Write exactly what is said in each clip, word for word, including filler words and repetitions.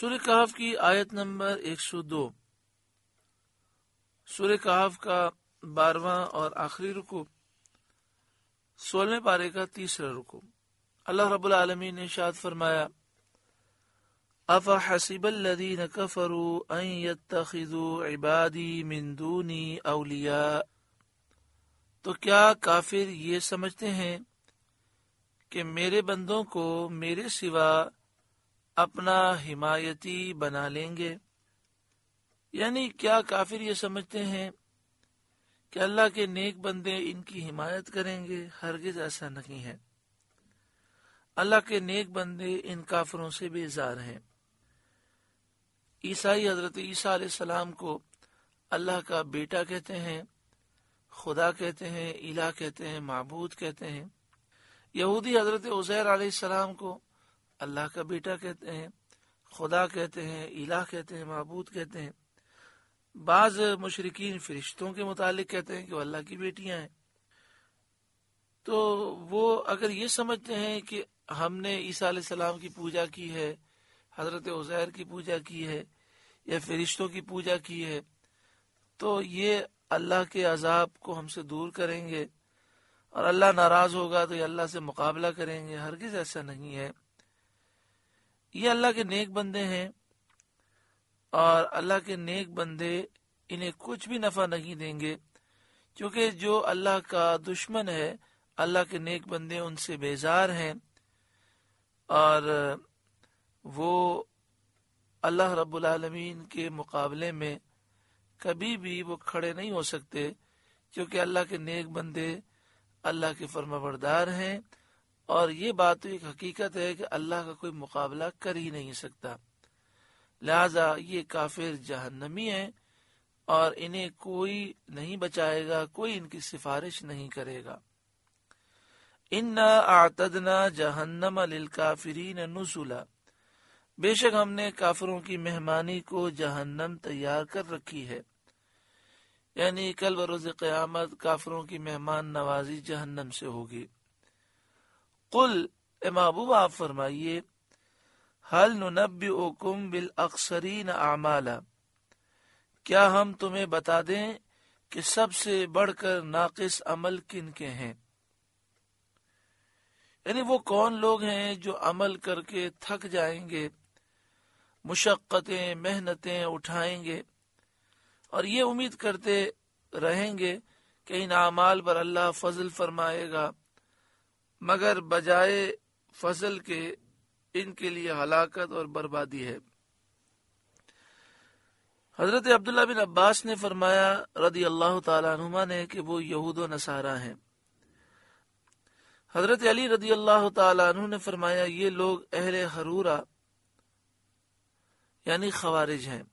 سورہ کہف کی آیت نمبر ایک سو دو۔ سورہ کہف کا بارہواں اور آخری رکوع، سولہویں پارے کا تیسرا رکوع۔ اللہ رب العالمین نے ارشاد فرمایا، افحسب الذین کفروا ان یتخذوا عبادی من دونی اولیاء، تو کیا کافر یہ سمجھتے ہیں کہ میرے بندوں کو میرے سوا اپنا حمایتی بنا لیں گے؟ یعنی کیا کافر یہ سمجھتے ہیں کہ اللہ کے نیک بندے ان کی حمایت کریں گے؟ ہرگز ایسا نہیں ہے۔ اللہ کے نیک بندے ان کافروں سے بیزار ہیں۔ عیسائی حضرت عیسیٰ علیہ السلام کو اللہ کا بیٹا کہتے ہیں، خدا کہتے ہیں، الہ کہتے ہیں، معبود کہتے ہیں۔ یہودی حضرت عزیر علیہ السلام کو اللہ کا بیٹا کہتے ہیں، خدا کہتے ہیں، الہ کہتے ہیں، معبود کہتے ہیں۔ بعض مشرکین فرشتوں کے متعلق کہتے ہیں کہ وہ اللہ کی بیٹیاں ہیں۔ تو وہ اگر یہ سمجھتے ہیں کہ ہم نے عیسیٰ علیہ السلام کی پوجا کی ہے، حضرت عزیر کی پوجا کی ہے، یا فرشتوں کی پوجا کی ہے، تو یہ اللہ کے عذاب کو ہم سے دور کریں گے، اور اللہ ناراض ہوگا تو یہ اللہ سے مقابلہ کریں گے۔ ہرگز ایسا نہیں ہے۔ یہ اللہ کے نیک بندے ہیں، اور اللہ کے نیک بندے انہیں کچھ بھی نفع نہیں دیں گے، کیونکہ جو اللہ کا دشمن ہے، اللہ کے نیک بندے ان سے بیزار ہیں، اور وہ اللہ رب العالمین کے مقابلے میں کبھی بھی وہ کھڑے نہیں ہو سکتے، کیونکہ اللہ کے نیک بندے اللہ کے فرمانبردار ہیں، اور یہ بات تو ایک حقیقت ہے کہ اللہ کا کوئی مقابلہ کر ہی نہیں سکتا۔ لہذا یہ کافر جہنمی ہیں، اور انہیں کوئی نہیں بچائے گا، کوئی ان کی سفارش نہیں کرے گا۔ انا اعتدنا جہنم للکافرین نزلا، بے شک ہم نے کافروں کی مہمانی کو جہنم تیار کر رکھی ہے، یعنی کل بروز قیامت کافروں کی مہمان نوازی جہنم سے ہوگی۔ قل، اے محبوب آپ فرمائیے، هل ننبئکم بالاخسرین اعمالا، کیا ہم تمہیں بتا دیں کہ سب سے بڑھ کر ناقص عمل کن کے ہیں؟ یعنی وہ کون لوگ ہیں جو عمل کر کے تھک جائیں گے، مشقتیں محنتیں اٹھائیں گے، اور یہ امید کرتے رہیں گے کہ ان اعمال پر اللہ فضل فرمائے گا، مگر بجائے فضل کے ان کے لیے ہلاکت اور بربادی ہے۔ حضرت عبداللہ بن عباس نے فرمایا رضی اللہ تعالیٰ عنہما نے کہ وہ یہود و نصارہ ہیں۔ حضرت علی رضی اللہ تعالیٰ عنہ نے فرمایا یہ لوگ اہل حرورہ یعنی خوارج ہیں۔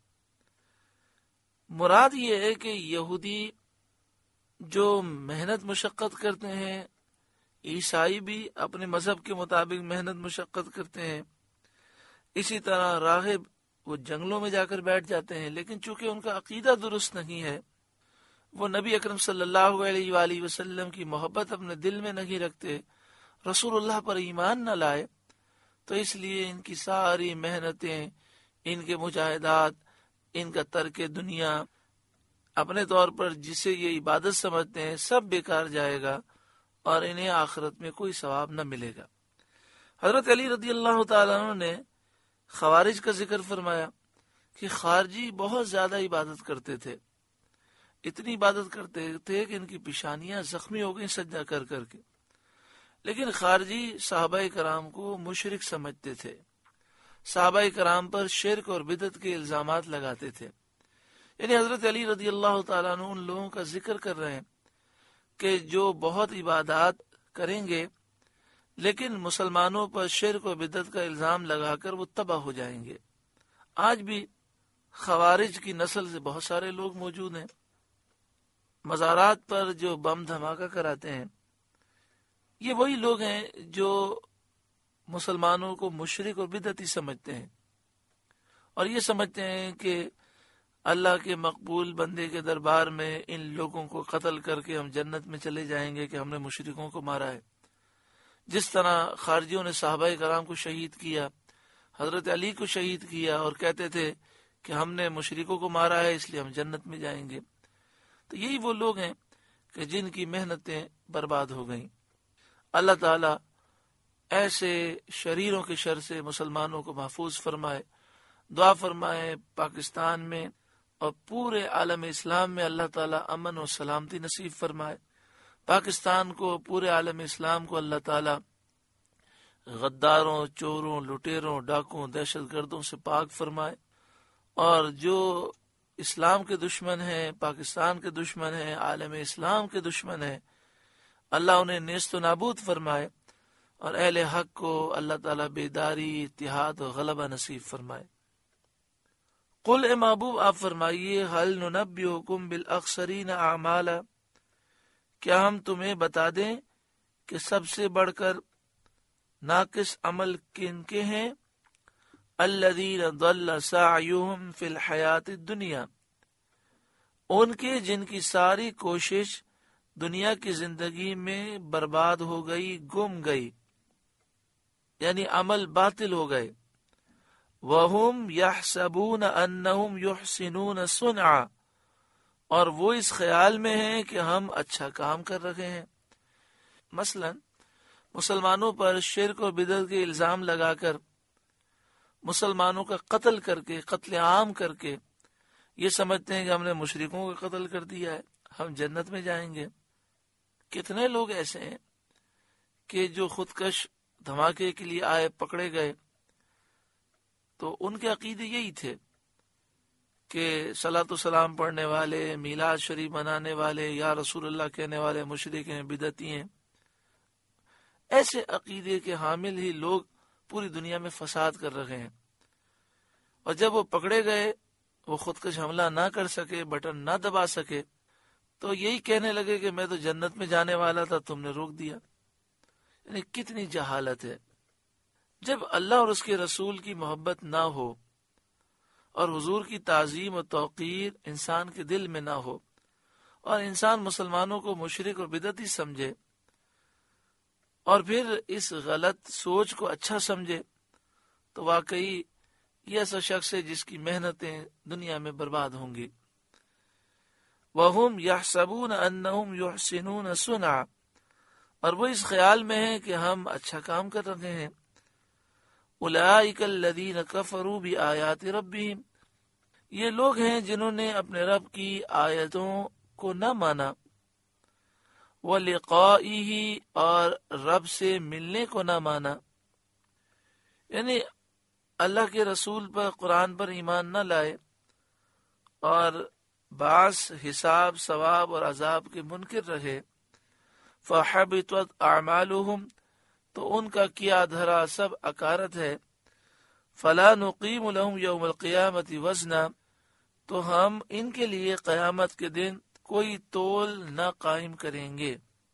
مراد یہ ہے کہ یہودی جو محنت مشقت کرتے ہیں، عیسائی بھی اپنے مذہب کے مطابق محنت مشقت کرتے ہیں، اسی طرح راہب وہ جنگلوں میں جا کر بیٹھ جاتے ہیں، لیکن چونکہ ان کا عقیدہ درست نہیں ہے، وہ نبی اکرم صلی اللہ علیہ وآلہ وسلم کی محبت اپنے دل میں نہیں رکھتے، رسول اللہ پر ایمان نہ لائے، تو اس لیے ان کی ساری محنتیں، ان کے مجاہدات، ان کا ترک دنیا، اپنے طور پر جسے یہ عبادت سمجھتے ہیں، سب بیکار جائے گا، اور انہیں آخرت میں کوئی ثواب نہ ملے گا۔ حضرت علی رضی اللہ تعالیٰ عنہ نے خوارج کا ذکر فرمایا کہ خارجی بہت زیادہ عبادت کرتے تھے، اتنی عبادت کرتے تھے کہ ان کی پیشانیاں زخمی ہو گئیں سجدہ کر کر کے، لیکن خارجی صحابہ کرام کو مشرک سمجھتے تھے، صحابہ کرام پر شرک اور بدعت کے الزامات لگاتے تھے۔ یعنی حضرت علی رضی اللہ تعالیٰ عنہ ان لوگوں کا ذکر کر رہے ہیں کہ جو بہت عبادات کریں گے، لیکن مسلمانوں پر شرک و بدعت کا الزام لگا کر وہ تباہ ہو جائیں گے۔ آج بھی خوارج کی نسل سے بہت سارے لوگ موجود ہیں، مزارات پر جو بم دھماکہ کراتے ہیں، یہ وہی لوگ ہیں جو مسلمانوں کو مشرک اور بدعتی سمجھتے ہیں، اور یہ سمجھتے ہیں کہ اللہ کے مقبول بندے کے دربار میں ان لوگوں کو قتل کر کے ہم جنت میں چلے جائیں گے کہ ہم نے مشرکوں کو مارا ہے۔ جس طرح خارجیوں نے صحابہ کرام کو شہید کیا، حضرت علی کو شہید کیا اور کہتے تھے کہ ہم نے مشرکوں کو مارا ہے اس لیے ہم جنت میں جائیں گے۔ تو یہی وہ لوگ ہیں کہ جن کی محنتیں برباد ہو گئیں۔ اللہ تعالیٰ ایسے شریروں کے شر سے مسلمانوں کو محفوظ فرمائے۔ دعا فرمائے پاکستان میں اور پورے عالم اسلام میں اللہ تعالیٰ امن و سلامتی نصیب فرمائے۔ پاکستان کو، پورے عالم اسلام کو اللہ تعالیٰ غداروں، چوروں، لٹیروں، ڈاکوں، دہشت گردوں سے پاک فرمائے، اور جو اسلام کے دشمن ہیں، پاکستان کے دشمن ہیں، عالم اسلام کے دشمن ہیں، اللہ انہیں نیست و نابود فرمائے، اور اہل حق کو اللہ تعالیٰ بیداری، اتحاد و غلبہ نصیب فرمائے۔ قل اے محبوب آپ فرمائیے، هل ننبئکم بالاخسرین اعمالا، کیا ہم تمہیں بتا دیں کہ سب سے بڑھ کر ناقص عمل کن کے ہیں؟ الذین ضل سعیہم فی الحیات الدنیا، ان کے جن کی ساری کوشش دنیا کی زندگی میں برباد ہو گئی، گم گئی، یعنی عمل باطل ہو گئے۔ وَهُمْ يَحْسَبُونَ أَنَّهُمْ يُحْسِنُونَ صُنْعًا، اور وہ اس خیال میں ہیں کہ ہم اچھا کام کر رہے ہیں۔ مثلا مسلمانوں پر شرک و بدعت کے الزام لگا کر، مسلمانوں کا قتل کر کے، قتل عام کر کے یہ سمجھتے ہیں کہ ہم نے مشرکوں کا قتل کر دیا ہے، ہم جنت میں جائیں گے۔ کتنے لوگ ایسے ہیں کہ جو خودکش دھماکے کے لیے آئے، پکڑے گئے، تو ان کے عقیدے یہی تھے کہ صلاۃ و سلام پڑھنے والے، میلاد شریف منانے والے، یا رسول اللہ کہنے والے مشرک ہیں، بدعتی ہیں۔ ایسے عقیدے کے حامل ہی لوگ پوری دنیا میں فساد کر رہے ہیں، اور جب وہ پکڑے گئے، وہ خودکش حملہ نہ کر سکے، بٹن نہ دبا سکے، تو یہی کہنے لگے کہ میں تو جنت میں جانے والا تھا، تم نے روک دیا۔ یعنی کتنی جہالت ہے۔ جب اللہ اور اس کے رسول کی محبت نہ ہو اور حضور کی تعظیم و توقیر انسان کے دل میں نہ ہو، اور انسان مسلمانوں کو مشرک اور بدعتی سمجھے، اور پھر اس غلط سوچ کو اچھا سمجھے، تو واقعی یہ ایسا شخص ہے جس کی محنتیں دنیا میں برباد ہوں گی۔ وَهُمْ يَحْسَبُونَ أَنَّهُمْ يُحْسِنُونَ صُنْعًا، اور وہ اس خیال میں ہیں کہ ہم اچھا کام کر رہے ہیں۔ أُولَئِكَ الَّذِينَ كَفَرُوا بِآيَاتِ رَبِّهِمْ، یہ لوگ ہیں جنہوں نے اپنے رب کی آیتوں کو نہ مانا، وَلِقَائِهِ، اور رب سے ملنے کو نہ مانا، یعنی اللہ کے رسول پر، قرآن پر ایمان نہ لائے، اور بعض حساب، ثواب اور عذاب کے منکر رہے۔ فَحَبِطَتْ أَعْمَالُهُمْ، تو ان کا کیا دھرا سب اکارت ہے۔ فَلَا نُقِيمُ لَهُمْ يَوْمَ الْقِيَامَةِ وَزْنًا، تو ہم ان کے لیے قیامت کے دن کوئی تول نہ قائم کریں گے۔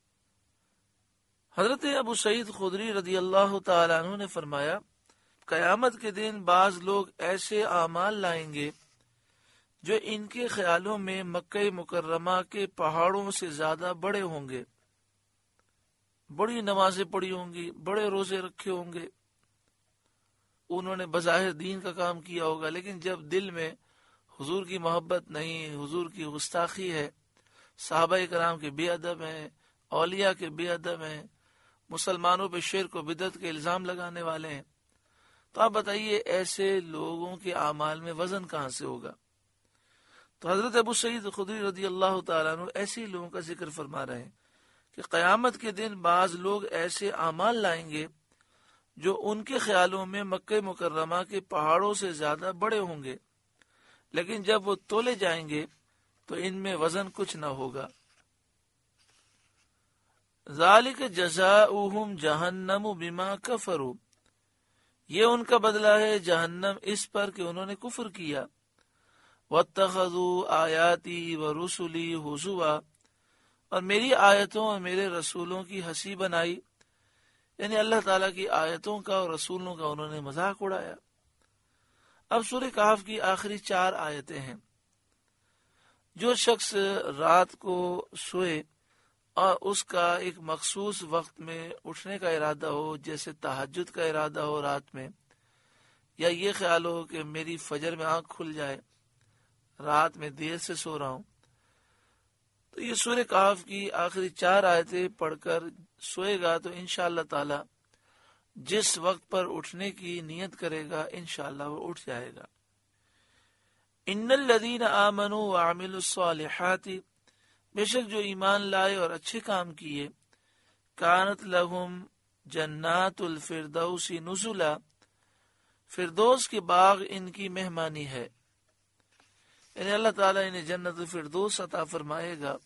حضرت ابو سعید خدری رضی اللہ تعالیٰ عنہ نے فرمایا، قیامت کے دن بعض لوگ ایسے اعمال لائیں گے جو ان کے خیالوں میں مکہ مکرمہ کے پہاڑوں سے زیادہ بڑے ہوں گے، بڑی نمازیں پڑھی ہوں گی، بڑے روزے رکھے ہوں گے، انہوں نے بظاہر دین کا کام کیا ہوگا، لیکن جب دل میں حضور کی محبت نہیں، حضور کی گستاخی ہے، صحابہ کرام کے بے ادب ہیں، اولیاء کے بے ادب ہیں، مسلمانوں پہ شرک و بدعت کے الزام لگانے والے ہیں، تو آپ بتائیے ایسے لوگوں کے اعمال میں وزن کہاں سے ہوگا؟ تو حضرت ابو سعید خدری رضی اللہ تعالیٰ عنہ ایسے لوگوں کا ذکر فرما رہے ہیں کہ قیامت کے دن بعض لوگ ایسے اعمال لائیں گے جو ان کے خیالوں میں مکہ مکرمہ کے پہاڑوں سے زیادہ بڑے ہوں گے، لیکن جب وہ تولے جائیں گے تو ان میں وزن کچھ نہ ہوگا۔ ذالک جزاؤہم جہنم بما کفروا، یہ ان کا بدلہ ہے جہنم اس پر کہ انہوں نے کفر کیا۔ واتخذوا آیاتی ورسلی ہزوا، اور میری آیتوں اور میرے رسولوں کی ہنسی بنائی، یعنی اللہ تعالیٰ کی آیتوں کا اور رسولوں کا انہوں نے مذاق اڑایا۔ اب سورہ کہف کی آخری چار آیتیں ہیں۔ جو شخص رات کو سوئے اور اس کا ایک مخصوص وقت میں اٹھنے کا ارادہ ہو، جیسے تہجد کا ارادہ ہو رات میں، یا یہ خیال ہو کہ میری فجر میں آنکھ کھل جائے، رات میں دیر سے سو رہا ہوں، تو یہ سورہ کہف کی آخری چار آیتیں پڑھ کر سوئے گا تو انشاءاللہ تعالی جس وقت پر اٹھنے کی نیت کرے گا انشاءاللہ وہ اٹھ جائے گا۔ ان الذین آمنوا وعملوا الصالحات، بے شک جو ایمان لائے اور اچھے کام کیے، کانت لہم جنات الفردوس نزلا، فردوس کے باغ ان کی مہمانی ہے، یعنی اللہ تعالیٰ انہیں جنت الفردوس عطا فرمائے گا۔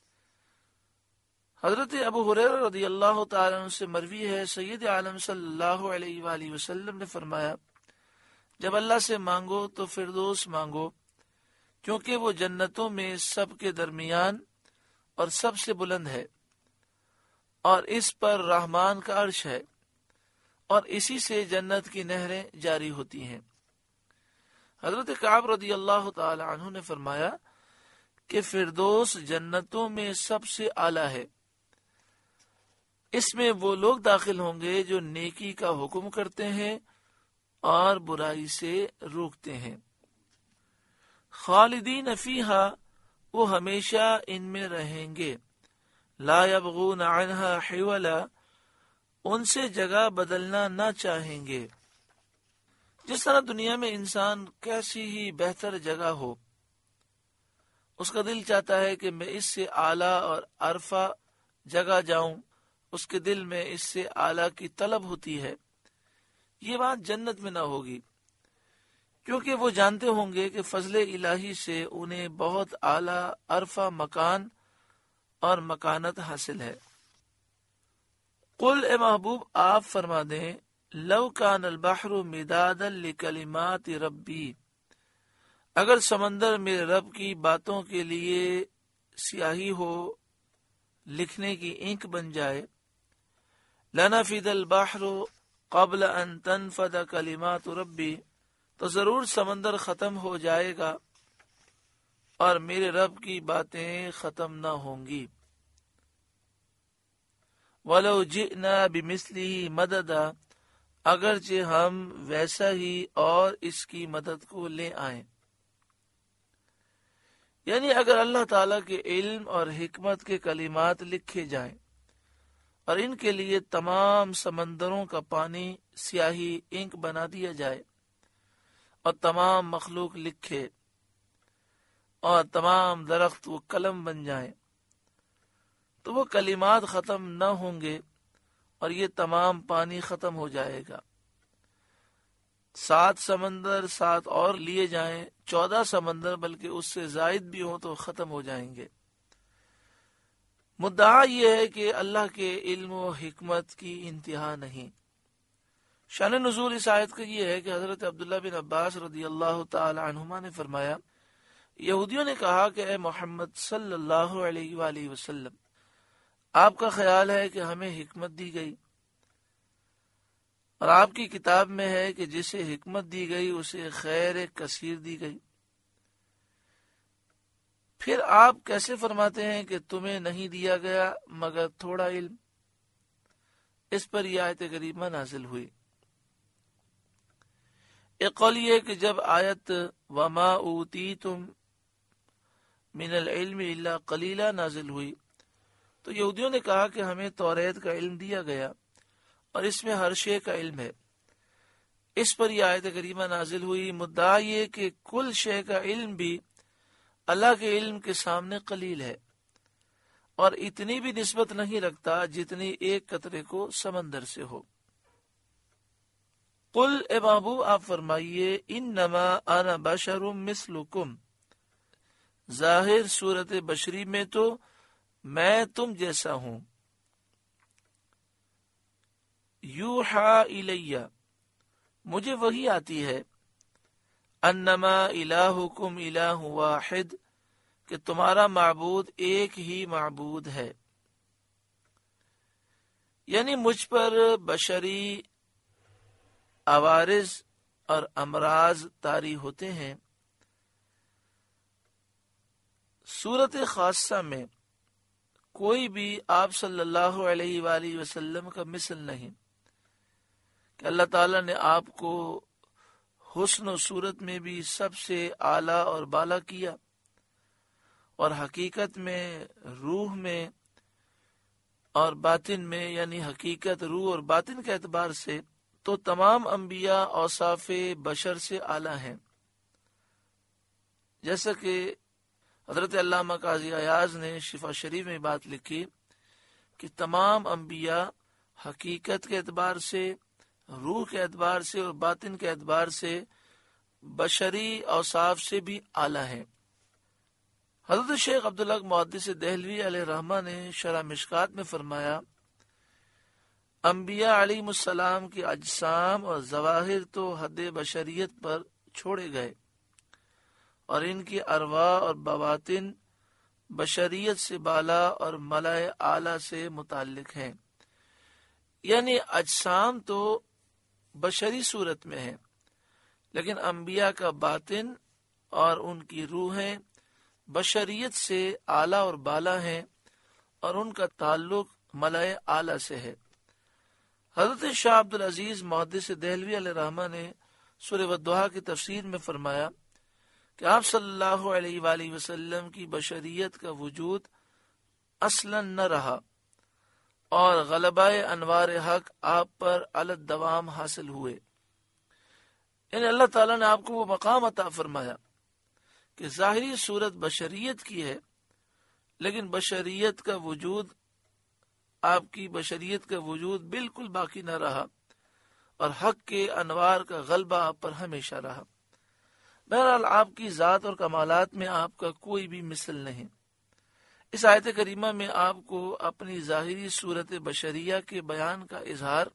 حضرت ابو ہریرہ رضی اللہ تعالیٰ عنہ سے مروی ہے، سید عالم صلی اللہ علیہ وآلہ وسلم نے فرمایا، جب اللہ سے مانگو تو فردوس مانگو، کیونکہ وہ جنتوں میں سب کے درمیان اور سب سے بلند ہے، اور اس پر رحمان کا عرش ہے، اور اسی سے جنت کی نہریں جاری ہوتی ہیں۔ حضرت کعب رضی اللہ تعالی عنہ نے فرمایا کہ فردوس جنتوں میں سب سے اعلیٰ ہے، اس میں وہ لوگ داخل ہوں گے جو نیکی کا حکم کرتے ہیں اور برائی سے روکتے ہیں۔ خالدین فیہا، وہ ہمیشہ ان میں رہیں گے، لا یبغون عنہا حولا، ان سے جگہ بدلنا نہ چاہیں گے۔ جس طرح دنیا میں انسان کیسی ہی بہتر جگہ ہو، اس کا دل چاہتا ہے کہ میں اس سے اعلیٰ اور عرفہ جگہ جاؤں، اس کے دل میں اس سے اعلیٰ کی طلب ہوتی ہے۔ یہ بات جنت میں نہ ہوگی، کیونکہ وہ جانتے ہوں گے کہ فضل الہی سے انہیں بہت اعلیٰ عرفہ مکان اور مکانت حاصل ہے۔ قل، اے محبوب آپ فرما دیں، لو کان البحر مدادا لکلمات ربی، اگر سمندر میرے رب کی باتوں کے لیے سیاہی ہو، لکھنے کی اینک بن جائے، لنفد البحر قبل ان تنفد کلمات ربی، تو ضرور سمندر ختم ہو جائے گا اور میرے رب کی باتیں ختم نہ ہوں گی۔ وَلَوْ جِئْنَا بِمِثْلِهِ مَدَدًا، اگرچہ ہم ویسا ہی اور اس کی مدد کو لے آئیں، یعنی اگر اللہ تعالیٰ کے علم اور حکمت کے کلمات لکھے جائیں اور ان کے لیے تمام سمندروں کا پانی سیاہی انک بنا دیا جائے اور تمام مخلوق لکھے اور تمام درخت وہ قلم بن جائیں، تو وہ کلمات ختم نہ ہوں گے اور یہ تمام پانی ختم ہو جائے گا۔ سات سمندر سات اور لیے جائیں، چودہ سمندر بلکہ اس سے زائد بھی ہوں تو ختم ہو جائیں گے۔ مدعا یہ ہے کہ اللہ کے علم و حکمت کی انتہا نہیں۔ شان نزول اس آیت کا یہ ہے کہ حضرت عبداللہ بن عباس رضی اللہ تعالی عنہما نے فرمایا، یہودیوں نے کہا کہ اے محمد صلی اللہ علیہ وآلہ وسلم، آپ کا خیال ہے کہ ہمیں حکمت دی گئی، اور آپ کی کتاب میں ہے کہ جسے حکمت دی گئی اسے خیر کثیر دی گئی، پھر آپ کیسے فرماتے ہیں کہ تمہیں نہیں دیا گیا مگر تھوڑا علم؟ اس پر یہ آیت کریمہ نازل ہوئی۔ ایک قول یہ کہ جب آیت وما اوتیتم من العلم الا قلیلا نازل ہوئی تو یہودیوں نے کہا کہ ہمیں توریت کا علم دیا گیا اور اس میں ہر شے کا علم ہے۔ اس پر یہ آیت کریمہ نازل ہوئی۔ مدعا یہ کہ کل شے کا علم بھی اللہ کے علم کے سامنے قلیل ہے اور اتنی بھی نسبت نہیں رکھتا جتنی ایک قطرے کو سمندر سے ہو۔ قل، اے محبوب آپ فرمائیے، انما انا بشر مثلکم، ظاہر صورت بشری میں تو میں تم جیسا ہوں۔ یوحا الیہ، مجھے وحی آتی ہے، انما الہکم الہ واحد، کہ تمہارا معبود ایک ہی معبود ہے۔ یعنی مجھ پر بشری عوارض اور امراض طاری ہوتے ہیں۔ صورت خاصہ میں کوئی بھی آپ صلی اللہ علیہ وآلہ وسلم کا مثل نہیں کہ اللہ تعالیٰ نے آپ کو حسن و صورت میں بھی سب سے اعلیٰ اور بالا کیا، اور حقیقت میں، روح میں اور باطن میں، یعنی حقیقت، روح اور باطن کے اعتبار سے تو تمام انبیاء اوصاف بشر سے اعلیٰ ہیں. جیسا کہ حضرت علامہ قاضی ایاز نے شفا شریف میں بات لکھی کہ تمام انبیاء حقیقت کے اعتبار سے، روح کے اعتبار سے اور باطن کے اعتبار سے بشری اوصاف سے بھی اعلیٰ ہیں. حضرت شیخ عبدالحق محدث دہلوی علیہ رحمہ نے شرح مشکات میں فرمایا، انبیاء علیہ السلام کی اجسام اور ظواہر تو حد بشریت پر چھوڑے گئے، اور ان کی ارواح اور بواطن بشریت سے بالا اور ملائے اعلیٰ سے متعلق ہیں. یعنی اجسام تو بشری صورت میں ہیں، لیکن انبیاء کا باطن اور ان کی روحیں بشریت سے اعلیٰ اور بالا ہیں، اور ان کا تعلق ملائے اعلیٰ سے ہے. حضرت شاہ عبدالعزیز محدث دہلوی علیہ رحمہ نے سورہ والضحیٰ کی تفسیر میں فرمایا کہ آپ صلی اللہ علیہ وآلہ وسلم کی بشریت کا وجود اصلا نہ رہا، اور غلبہ انوار حق آپ پر علی الدوام حاصل ہوئے. یعنی اللہ تعالیٰ نے آپ کو وہ مقام عطا فرمایا کہ ظاہری صورت بشریت کی ہے، لیکن بشریت کا وجود، آپ کی بشریت کا وجود بالکل باقی نہ رہا، اور حق کے انوار کا غلبہ آپ پر ہمیشہ رہا. بہرحال آپ کی ذات اور کمالات میں آپ کا کوئی بھی مثل نہیں. اس آیت کریمہ میں آپ کو اپنی ظاہری صورت بشریہ کے بیان کا اظہار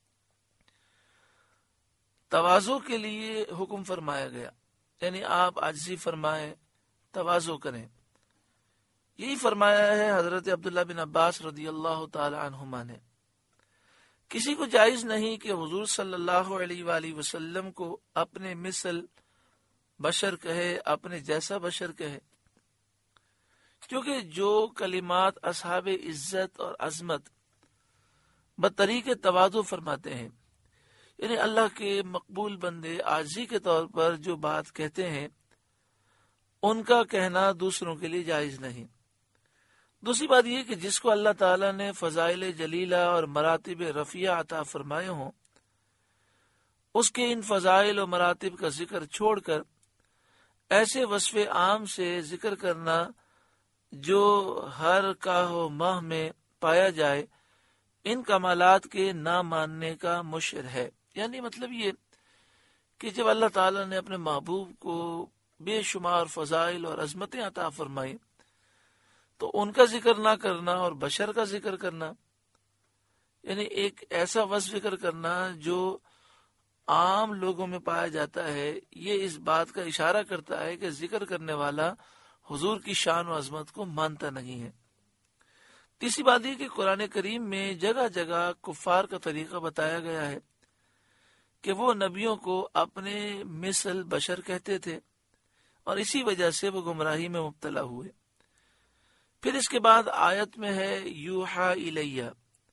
تواضع کے لیے حکم فرمایا گیا، یعنی آپ عاجزی فرمائیں، تواضع کریں. یہی فرمایا ہے حضرت عبداللہ بن عباس رضی اللہ تعالی عنہما نے. کسی کو جائز نہیں کہ حضور صلی اللہ علیہ وآلہ وسلم کو اپنے مثل بشر کہے، اپنے جیسا بشر کہے، کیونکہ جو کلمات اصحاب عزت اور عظمت بطریق تواضع فرماتے ہیں، یعنی اللہ کے مقبول بندے عاجزی کے طور پر جو بات کہتے ہیں، ان کا کہنا دوسروں کے لیے جائز نہیں. دوسری بات یہ کہ جس کو اللہ تعالیٰ نے فضائل جلیلہ اور مراتب رفیع عطا فرمائے ہوں، اس کے ان فضائل و مراتب کا ذکر چھوڑ کر ایسے وصف عام سے ذکر کرنا جو ہر کاہ و ماہ میں پایا جائے، ان کمالات کے نہ ماننے کا مشر ہے. یعنی مطلب یہ کہ جب اللہ تعالیٰ نے اپنے محبوب کو بے شمار فضائل اور عظمتیں عطا فرمائی، تو ان کا ذکر نہ کرنا اور بشر کا ذکر کرنا، یعنی ایک ایسا وصف ذکر کرنا جو عام لوگوں میں پایا جاتا ہے، یہ اس بات کا اشارہ کرتا ہے کہ ذکر کرنے والا حضور کی شان و عظمت کو مانتا نہیں ہے. تیسری بات یہ کہ قرآن کریم میں جگہ جگہ کفار کا طریقہ بتایا گیا ہے کہ وہ نبیوں کو اپنے مثل بشر کہتے تھے، اور اسی وجہ سے وہ گمراہی میں مبتلا ہوئے. پھر اس کے بعد آیت میں ہے یوحا الیہ،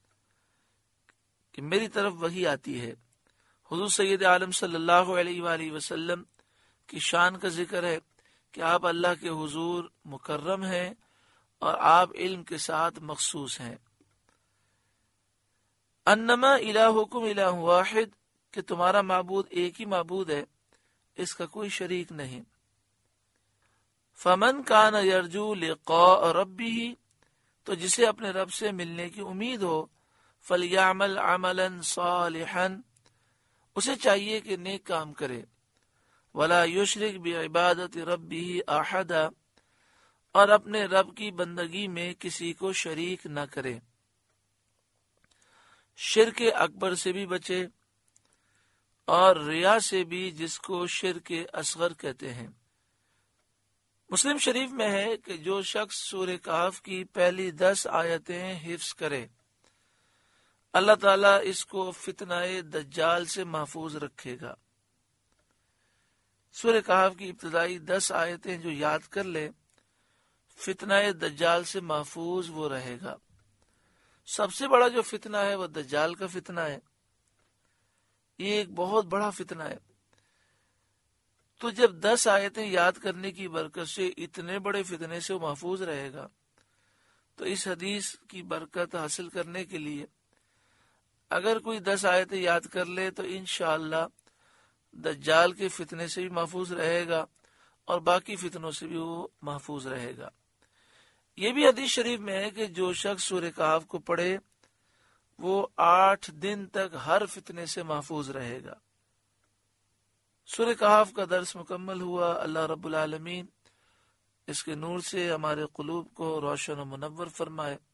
کہ میری طرف وحی آتی ہے. حضور سید عالم صلی اللہ علیہ وآلہ وسلم کی شان کا ذکر ہے کہ آپ اللہ کے حضور مکرم ہیں اور آپ علم کے ساتھ مخصوص ہیں. انما الہکم الہ واحد، کہ تمہارا معبود ایک ہی معبود ہے، اس کا کوئی شریک نہیں. فمن کان یرجو لقاء ربہ، تو جسے اپنے رب سے ملنے کی امید ہو، فلیعمل عملا صالحا، اسے چاہیے کہ نیک کام کرے. ولا یشرک بعبادت ربہ احدا، اور اپنے رب کی بندگی میں کسی کو شریک نہ کرے. شرک اکبر سے بھی بچے، اور ریا سے بھی، جس کو شرک اصغر کہتے ہیں. مسلم شریف میں ہے کہ جو شخص سورہ کہف کی پہلی دس آیتیں حفظ کرے، اللہ تعالیٰ اس کو فتنہ دجال سے محفوظ رکھے گا. سورہ کہف کی ابتدائی دس آیتیں جو یاد کر لے، فتنہ دجال سے محفوظ وہ رہے گا. سب سے بڑا جو فتنہ ہے وہ دجال کا فتنہ ہے. یہ ایک بہت بڑا فتنہ ہے. تو جب دس آیتیں یاد کرنے کی برکت سے اتنے بڑے فتنے سے وہ محفوظ رہے گا، تو اس حدیث کی برکت حاصل کرنے کے لیے اگر کوئی دس آیتیں یاد کر لے تو انشاءاللہ دجال کے فتنے سے بھی محفوظ رہے گا اور باقی فتنوں سے بھی وہ محفوظ رہے گا۔ یہ بھی حدیث شریف میں ہے کہ جو شخص سورہ کہف کو پڑھے وہ آٹھ دن تک ہر فتنے سے محفوظ رہے گا۔ سورہ کہف کا درس مکمل ہوا۔ اللہ رب العالمین اس کے نور سے ہمارے قلوب کو روشن و منور فرمائے۔